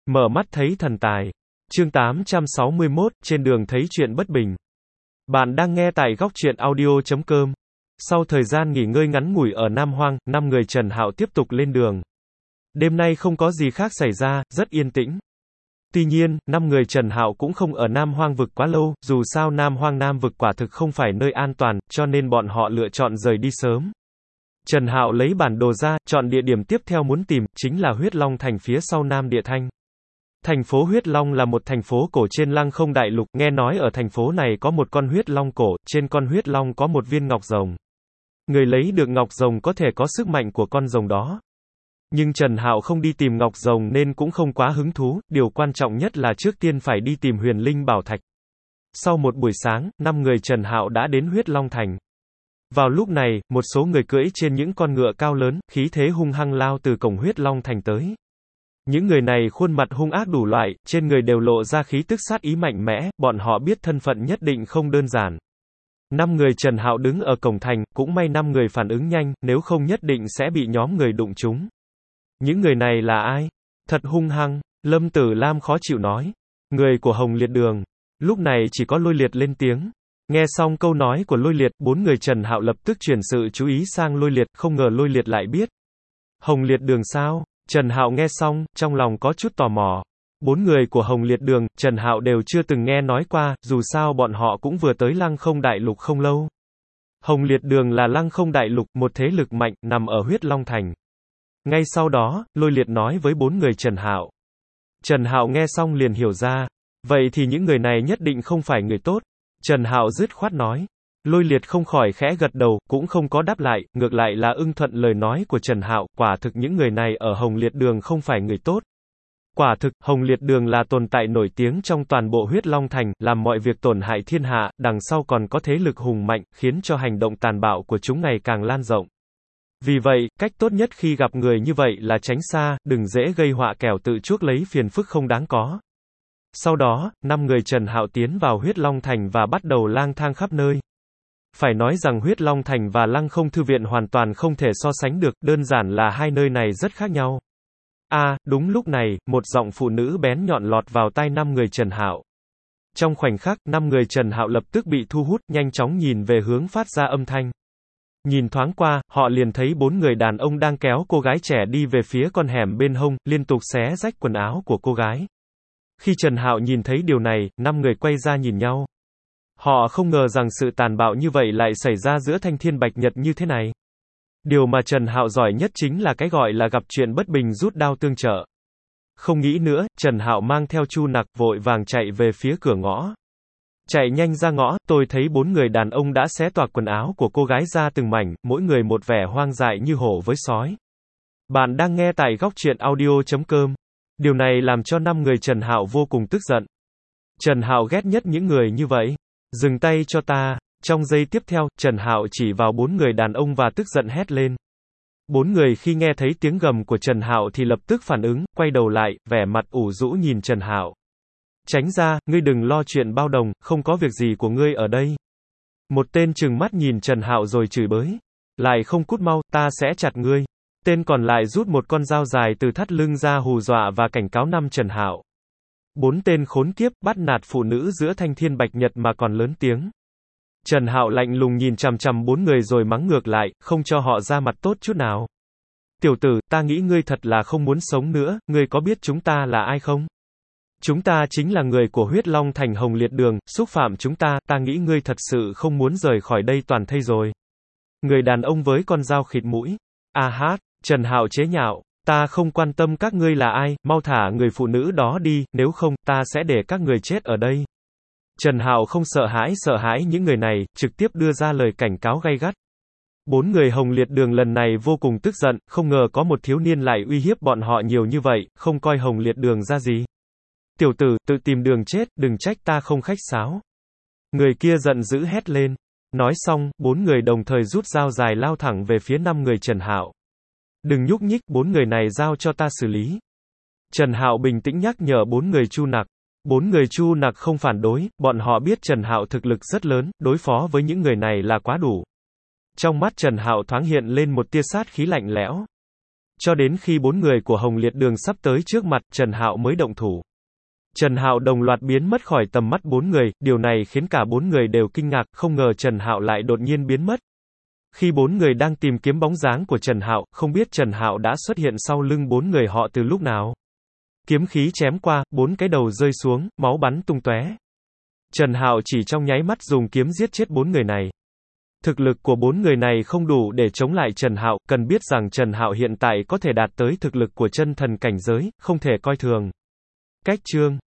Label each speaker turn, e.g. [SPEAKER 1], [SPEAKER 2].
[SPEAKER 1] Mở mắt thấy thần tài. Chương 861, trên đường thấy chuyện bất bình. Bạn đang nghe tại góc truyện audio.com. Sau thời gian nghỉ ngơi ngắn ngủi ở Nam Hoang, 5 người Trần Hạo tiếp tục lên đường. Đêm nay không có gì khác xảy ra, rất yên tĩnh. Tuy nhiên, 5 người Trần Hạo cũng không ở Nam Hoang vực quá lâu, dù sao Nam Hoang Nam vực quả thực không phải nơi an toàn, cho nên bọn họ lựa chọn rời đi sớm. Trần Hạo lấy bản đồ ra, chọn địa điểm tiếp theo muốn tìm, chính là Huyết Long Thành phía sau Nam Địa Thanh. Thành phố Huyết Long là một thành phố cổ trên Lăng Không Đại Lục, nghe nói ở thành phố này có một con huyết long cổ, trên con huyết long có một viên ngọc rồng. Người lấy được ngọc rồng có thể có sức mạnh của con rồng đó. Nhưng Trần Hạo không đi tìm ngọc rồng nên cũng không quá hứng thú, điều quan trọng nhất là trước tiên phải đi tìm Huyền Linh Bảo Thạch. Sau một buổi sáng, 5 người Trần Hạo đã đến Huyết Long Thành. Vào lúc này, một số người cưỡi trên những con ngựa cao lớn, khí thế hung hăng lao từ cổng Huyết Long Thành tới. Những người này khuôn mặt hung ác đủ loại, trên người đều lộ ra khí tức sát ý mạnh mẽ, bọn họ biết thân phận nhất định không đơn giản. 5 người Trần Hạo đứng ở cổng thành, cũng may 5 người phản ứng nhanh, nếu không nhất định sẽ bị nhóm người đụng trúng. Những người này là ai? Thật hung hăng, Lâm Tử Lam khó chịu nói. Người của Hồng Liệt Đường. Lúc này chỉ có Lôi Liệt lên tiếng. Nghe xong câu nói của Lôi Liệt, 4 người Trần Hạo lập tức chuyển sự chú ý sang Lôi Liệt, không ngờ Lôi Liệt lại biết. Hồng Liệt Đường sao? Trần Hạo nghe xong, trong lòng có chút tò mò. 4 người của Hồng Liệt Đường, Trần Hạo đều chưa từng nghe nói qua, dù sao bọn họ cũng vừa tới Lăng Không Đại Lục không lâu. Hồng Liệt Đường là Lăng Không Đại Lục, một thế lực mạnh, nằm ở Huyết Long Thành. Ngay sau đó, Lôi Liệt nói với 4 người Trần Hạo. Trần Hạo nghe xong liền hiểu ra. Vậy thì những người này nhất định không phải người tốt. Trần Hạo dứt khoát nói. Lôi Liệt không khỏi khẽ gật đầu, cũng không có đáp lại, ngược lại là ưng thuận lời nói của Trần Hạo, quả thực những người này ở Hồng Liệt Đường không phải người tốt. Quả thực, Hồng Liệt Đường là tồn tại nổi tiếng trong toàn bộ Huyết Long Thành, làm mọi việc tổn hại thiên hạ, đằng sau còn có thế lực hùng mạnh, khiến cho hành động tàn bạo của chúng ngày càng lan rộng. Vì vậy, cách tốt nhất khi gặp người như vậy là tránh xa, đừng dễ gây họa kẻo tự chuốc lấy phiền phức không đáng có. Sau đó, 5 người Trần Hạo tiến vào Huyết Long Thành và bắt đầu lang thang khắp nơi. Phải nói rằng Huyết Long Thành và Lăng Không Thư Viện hoàn toàn không thể so sánh được, đơn giản là hai nơi này rất khác nhau. Đúng lúc này, một giọng phụ nữ bén nhọn lọt vào tai 5 người Trần Hạo. Trong khoảnh khắc, 5 người Trần Hạo lập tức bị thu hút, nhanh chóng nhìn về hướng phát ra âm thanh. Nhìn thoáng qua, họ liền thấy 4 người đàn ông đang kéo cô gái trẻ đi về phía con hẻm bên hông, liên tục xé rách quần áo của cô gái. Khi Trần Hạo nhìn thấy điều này, 5 người quay ra nhìn nhau. Họ không ngờ rằng sự tàn bạo như vậy lại xảy ra giữa Thanh Thiên Bạch Nhật như thế này. Điều mà Trần Hạo giỏi nhất chính là cái gọi là gặp chuyện bất bình rút đao tương trợ. Không nghĩ nữa, Trần Hạo mang theo Chu Nặc vội vàng chạy về phía cửa ngõ. Chạy nhanh ra ngõ, tôi thấy 4 người đàn ông đã xé toạc quần áo của cô gái ra từng mảnh, mỗi người một vẻ hoang dại như hổ với sói. Bạn đang nghe tại góc truyện audio.com. Điều này làm cho 5 người Trần Hạo vô cùng tức giận. Trần Hạo ghét nhất những người như vậy. Dừng tay cho ta. Trong giây tiếp theo, Trần Hạo chỉ vào 4 người đàn ông và tức giận hét lên. 4 người khi nghe thấy tiếng gầm của Trần Hạo thì lập tức phản ứng, quay đầu lại, vẻ mặt ủ rũ nhìn Trần Hạo. Tránh ra, ngươi đừng lo chuyện bao đồng, không có việc gì của ngươi ở đây. Một tên trừng mắt nhìn Trần Hạo rồi chửi bới. Lại không cút mau, ta sẽ chặt ngươi. Tên còn lại rút một con dao dài từ thắt lưng ra hù dọa và cảnh cáo 5 Trần Hạo. 4 tên khốn kiếp, bắt nạt phụ nữ giữa Thanh Thiên Bạch Nhật mà còn lớn tiếng. Trần Hạo lạnh lùng nhìn chằm chằm 4 người rồi mắng ngược lại, không cho họ ra mặt tốt chút nào. Tiểu tử, ta nghĩ ngươi thật là không muốn sống nữa, ngươi có biết chúng ta là ai không? Chúng ta chính là người của Huyết Long Thành Hồng Liệt Đường, xúc phạm chúng ta, ta nghĩ ngươi thật sự không muốn rời khỏi đây toàn thây rồi. Người đàn ông với con dao khịt mũi. Trần Hạo chế nhạo, ta không quan tâm các ngươi là ai, mau thả người phụ nữ đó đi, nếu không, ta sẽ để các người chết ở đây. Trần Hạo không sợ hãi những người này, trực tiếp đưa ra lời cảnh cáo gay gắt. 4 người Hồng Liệt Đường lần này vô cùng tức giận, không ngờ có một thiếu niên lại uy hiếp bọn họ nhiều như vậy, không coi Hồng Liệt Đường ra gì. Tiểu tử, tự tìm đường chết, đừng trách ta không khách sáo. Người kia giận dữ hét lên. Nói xong, 4 người đồng thời rút dao dài lao thẳng về phía 5 người Trần Hạo. Đừng nhúc nhích, 4 người này giao cho ta xử lý. Trần Hạo bình tĩnh nhắc nhở 4 người Chu Nặc. 4 người Chu Nặc không phản đối, bọn họ biết Trần Hạo thực lực rất lớn, đối phó với những người này là quá đủ. Trong mắt Trần Hạo thoáng hiện lên một tia sát khí lạnh lẽo. Cho đến khi 4 người của Hồng Liệt Đường sắp tới trước mặt, Trần Hạo mới động thủ. Trần Hạo đồng loạt biến mất khỏi tầm mắt 4 người, điều này khiến cả 4 người đều kinh ngạc, không ngờ Trần Hạo lại đột nhiên biến mất. Khi 4 người đang tìm kiếm bóng dáng của Trần Hạo, không biết Trần Hạo đã xuất hiện sau lưng 4 người họ từ lúc nào. Kiếm khí chém qua, 4 cái đầu rơi xuống, máu bắn tung tóe. Trần Hạo chỉ trong nháy mắt dùng kiếm giết chết 4 người này. Thực lực của 4 người này không đủ để chống lại Trần Hạo, cần biết rằng Trần Hạo hiện tại có thể đạt tới thực lực của chân thần cảnh giới, không thể coi thường. Cách chương